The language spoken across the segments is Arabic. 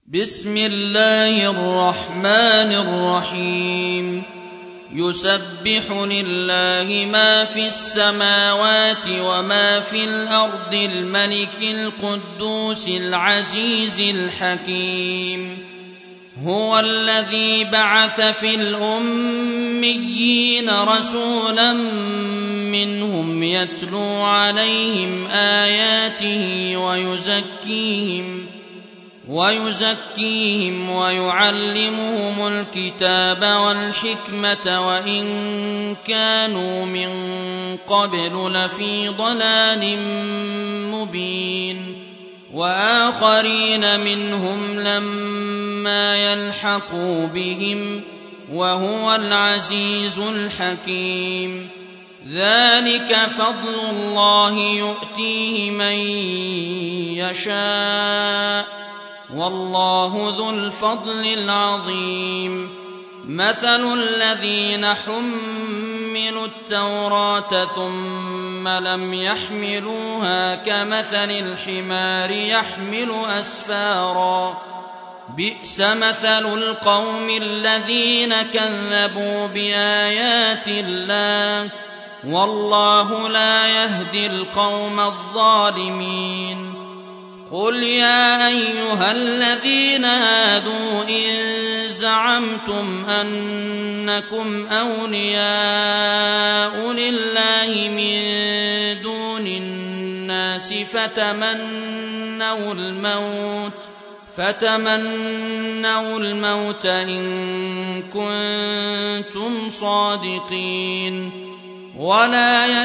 بسم الله الرحمن الرحيم. يسبح لله ما في السماوات وما في الأرض الملك القدوس العزيز الحكيم. هو الذي بعث في الأميين رسولا منهم يتلو عليهم آياته ويزكيهم ويعلمهم الكتاب والحكمة وإن كانوا من قبل لفي ضلال مبين. وآخرين منهم لما يلحقوا بهم وهو العزيز الحكيم. ذلك فضل الله يؤتيه من يشاء والله ذو الفضل العظيم. مثل الذين حملوا التوراة ثم لم يحملوها كمثل الحمار يحمل أسفارا. بئس مثل القوم الذين كذبوا بآيات الله والله لا يهدي القوم الظالمين. قل يا أيها الذين هادوا إن زعمتم أنكم أولياء لله من دون الناس فتمنوا الموت إن كنتم صادقين ولا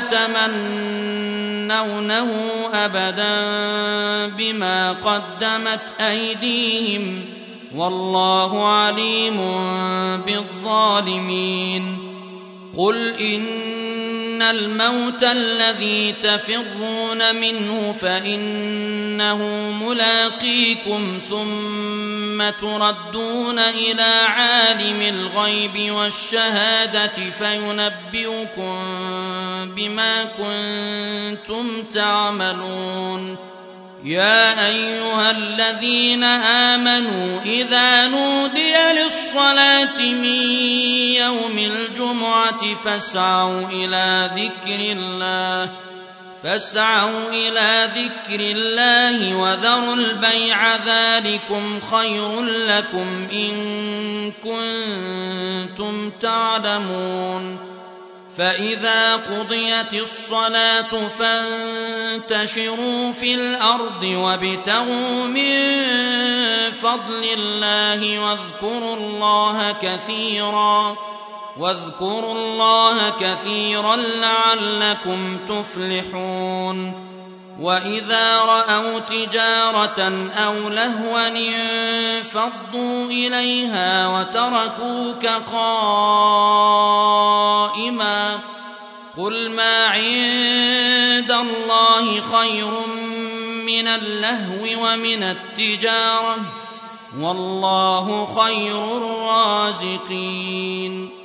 يتمنونه أبدا بما قدمت أيديهم والله عليم بالظالمين. قل إن الموت الذي تفرون منه فإنه ملاقيكم ثم تردون إلى عالم الغيب والشهادة فينبئكم بما كنتم تعملون. يا أيها الذين آمنوا إذا نودي للصلاة من يوم الجمعة فاسعوا إلى ذكر الله وذروا البيع ذلكم خير لكم إن كنتم تعلمون. فإذا قضيت الصلاة فانتشروا في الأرض وابتغوا من فضل الله واذكروا الله كثيرا لعلكم تفلحون. وإذا رأوا تجارة أو لهوا انفضوا إليها وتركوك قائما. قل ما عند الله خير من اللهو ومن التجارة والله خير الرازقين.